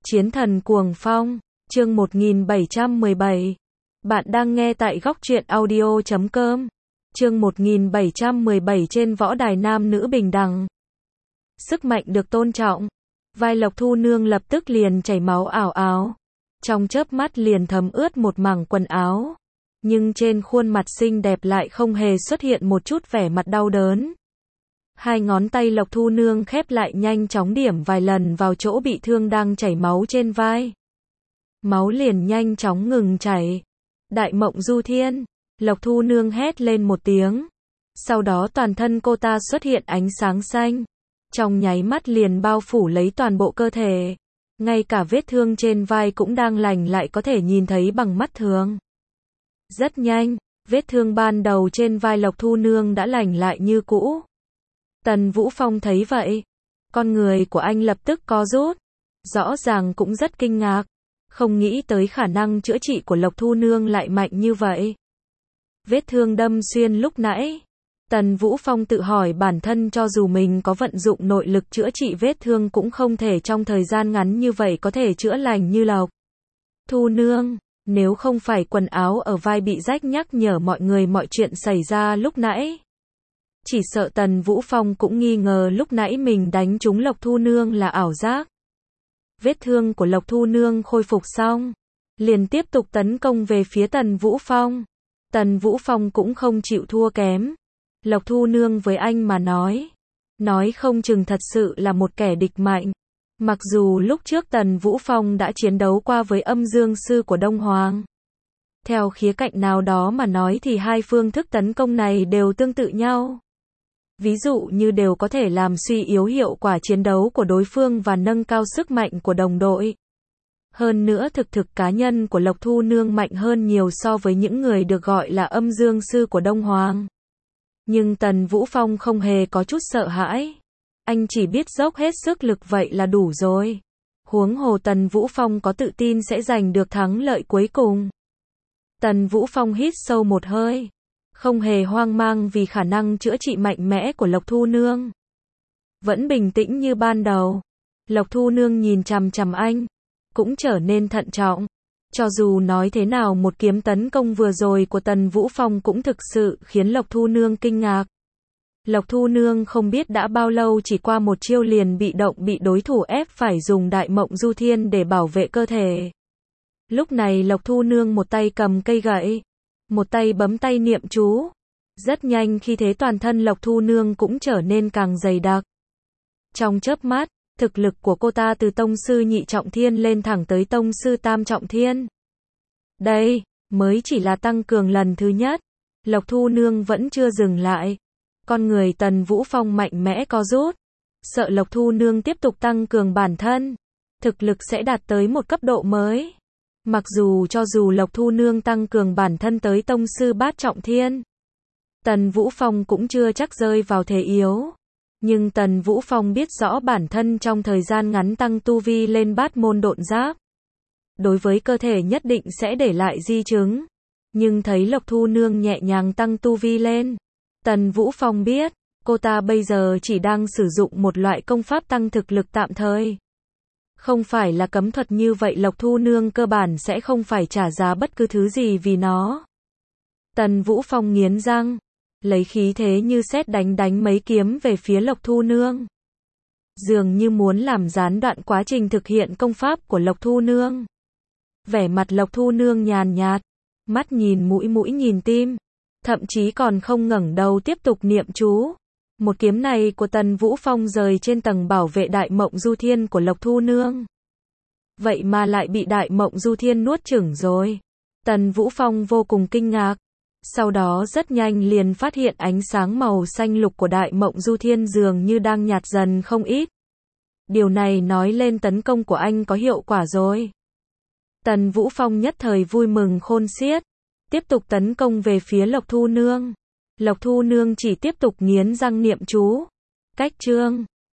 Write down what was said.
Chiến thần cuồng phong, chương 1717. Bạn đang nghe tại góc truyện audio.com. Chương 1717 trên võ đài nam nữ bình đẳng. Sức mạnh được tôn trọng. Vai Lộc Thu Nương lập tức liền chảy máu ảo áo. Trong chớp mắt liền thấm ướt một mảng quần áo. Nhưng trên khuôn mặt xinh đẹp lại không hề xuất hiện một chút vẻ mặt đau đớn. Hai ngón tay Lộc Thu Nương khép lại nhanh chóng điểm vài lần vào chỗ bị thương đang chảy máu trên vai. Máu liền nhanh chóng ngừng chảy. Đại Mộng Du Thiên, Lộc Thu Nương hét lên một tiếng. Sau đó toàn thân cô ta xuất hiện ánh sáng xanh. Trong nháy mắt liền bao phủ lấy toàn bộ cơ thể. Ngay cả vết thương trên vai cũng đang lành lại có thể nhìn thấy bằng mắt thường. Rất nhanh, vết thương ban đầu trên vai Lộc Thu Nương đã lành lại như cũ. Tần Vũ Phong thấy vậy, con người của anh lập tức co rút, rõ ràng cũng rất kinh ngạc, không nghĩ tới khả năng chữa trị của Lộc Thu Nương lại mạnh như vậy. Vết thương đâm xuyên lúc nãy, Tần Vũ Phong tự hỏi bản thân cho dù mình có vận dụng nội lực chữa trị vết thương cũng không thể trong thời gian ngắn như vậy có thể chữa lành như Lộc Thu Nương, nếu không phải quần áo ở vai bị rách nhắc nhở mọi người mọi chuyện xảy ra lúc nãy. Chỉ sợ Tần Vũ Phong cũng nghi ngờ lúc nãy mình đánh trúng Lộc Thu Nương là ảo giác. Vết thương của Lộc Thu Nương khôi phục xong, liền tiếp tục tấn công về phía Tần Vũ Phong. Tần Vũ Phong cũng không chịu thua kém. Lộc Thu Nương với anh mà nói không chừng thật sự là một kẻ địch mạnh. Mặc dù lúc trước Tần Vũ Phong đã chiến đấu qua với Âm Dương Sư của Đông Hoàng. Theo khía cạnh nào đó mà nói thì hai phương thức tấn công này đều tương tự nhau. Ví dụ như đều có thể làm suy yếu hiệu quả chiến đấu của đối phương và nâng cao sức mạnh của đồng đội. Hơn nữa thực cá nhân của Lộc Thu Nương mạnh hơn nhiều so với những người được gọi là Âm Dương Sư của Đông Hoàng. Nhưng Tần Vũ Phong không hề có chút sợ hãi. Anh chỉ biết dốc hết sức lực vậy là đủ rồi. Huống hồ Tần Vũ Phong có tự tin sẽ giành được thắng lợi cuối cùng. Tần Vũ Phong hít sâu một hơi. Không hề hoang mang vì khả năng chữa trị mạnh mẽ của Lộc Thu Nương. Vẫn bình tĩnh như ban đầu. Lộc Thu Nương nhìn chằm chằm anh. Cũng trở nên thận trọng. Cho dù nói thế nào một kiếm tấn công vừa rồi của Tần Vũ Phong cũng thực sự khiến Lộc Thu Nương kinh ngạc. Lộc Thu Nương không biết đã bao lâu chỉ qua một chiêu liền bị đối thủ ép phải dùng Đại Mộng Du Thiên để bảo vệ cơ thể. Lúc này Lộc Thu Nương một tay cầm cây gậy, một tay bấm tay niệm chú. Rất nhanh khi thế toàn thân Lộc Thu Nương cũng trở nên càng dày đặc. Trong chớp mắt, thực lực của cô ta từ tông sư nhị trọng thiên lên thẳng tới tông sư tam trọng thiên. Đây, mới chỉ là tăng cường lần thứ nhất. Lộc Thu Nương vẫn chưa dừng lại. Con người Tần Vũ Phong mạnh mẽ co rút. Sợ Lộc Thu Nương tiếp tục tăng cường bản thân. Thực lực sẽ đạt tới một cấp độ mới. Mặc dù cho dù Lộc Thu Nương tăng cường bản thân tới tông sư bát trọng thiên, Tần Vũ Phong cũng chưa chắc rơi vào thế yếu. Nhưng Tần Vũ Phong biết rõ bản thân trong thời gian ngắn tăng tu vi lên bát môn độn giáp. Đối với cơ thể nhất định sẽ để lại di chứng. Nhưng thấy Lộc Thu Nương nhẹ nhàng tăng tu vi lên. Tần Vũ Phong biết, cô ta bây giờ chỉ đang sử dụng một loại công pháp tăng thực lực tạm thời. Không phải là cấm thuật như vậy Lộc Thu Nương cơ bản sẽ không phải trả giá bất cứ thứ gì vì nó. Tần Vũ Phong nghiến răng, lấy khí thế như sét đánh mấy kiếm về phía Lộc Thu Nương. Dường như muốn làm gián đoạn quá trình thực hiện công pháp của Lộc Thu Nương. Vẻ mặt Lộc Thu Nương nhàn nhạt, mắt nhìn mũi nhìn tim, thậm chí còn không ngẩng đầu tiếp tục niệm chú. Một kiếm này của Tần Vũ Phong rời trên tầng bảo vệ Đại Mộng Du Thiên của Lộc Thu Nương. Vậy mà lại bị Đại Mộng Du Thiên nuốt chửng rồi. Tần Vũ Phong vô cùng kinh ngạc. Sau đó rất nhanh liền phát hiện ánh sáng màu xanh lục của Đại Mộng Du Thiên dường như đang nhạt dần không ít. Điều này nói lên tấn công của anh có hiệu quả rồi. Tần Vũ Phong nhất thời vui mừng khôn xiết. Tiếp tục tấn công về phía Lộc Thu Nương. Lộc Thu Nương chỉ tiếp tục nghiến răng niệm chú. Cách chương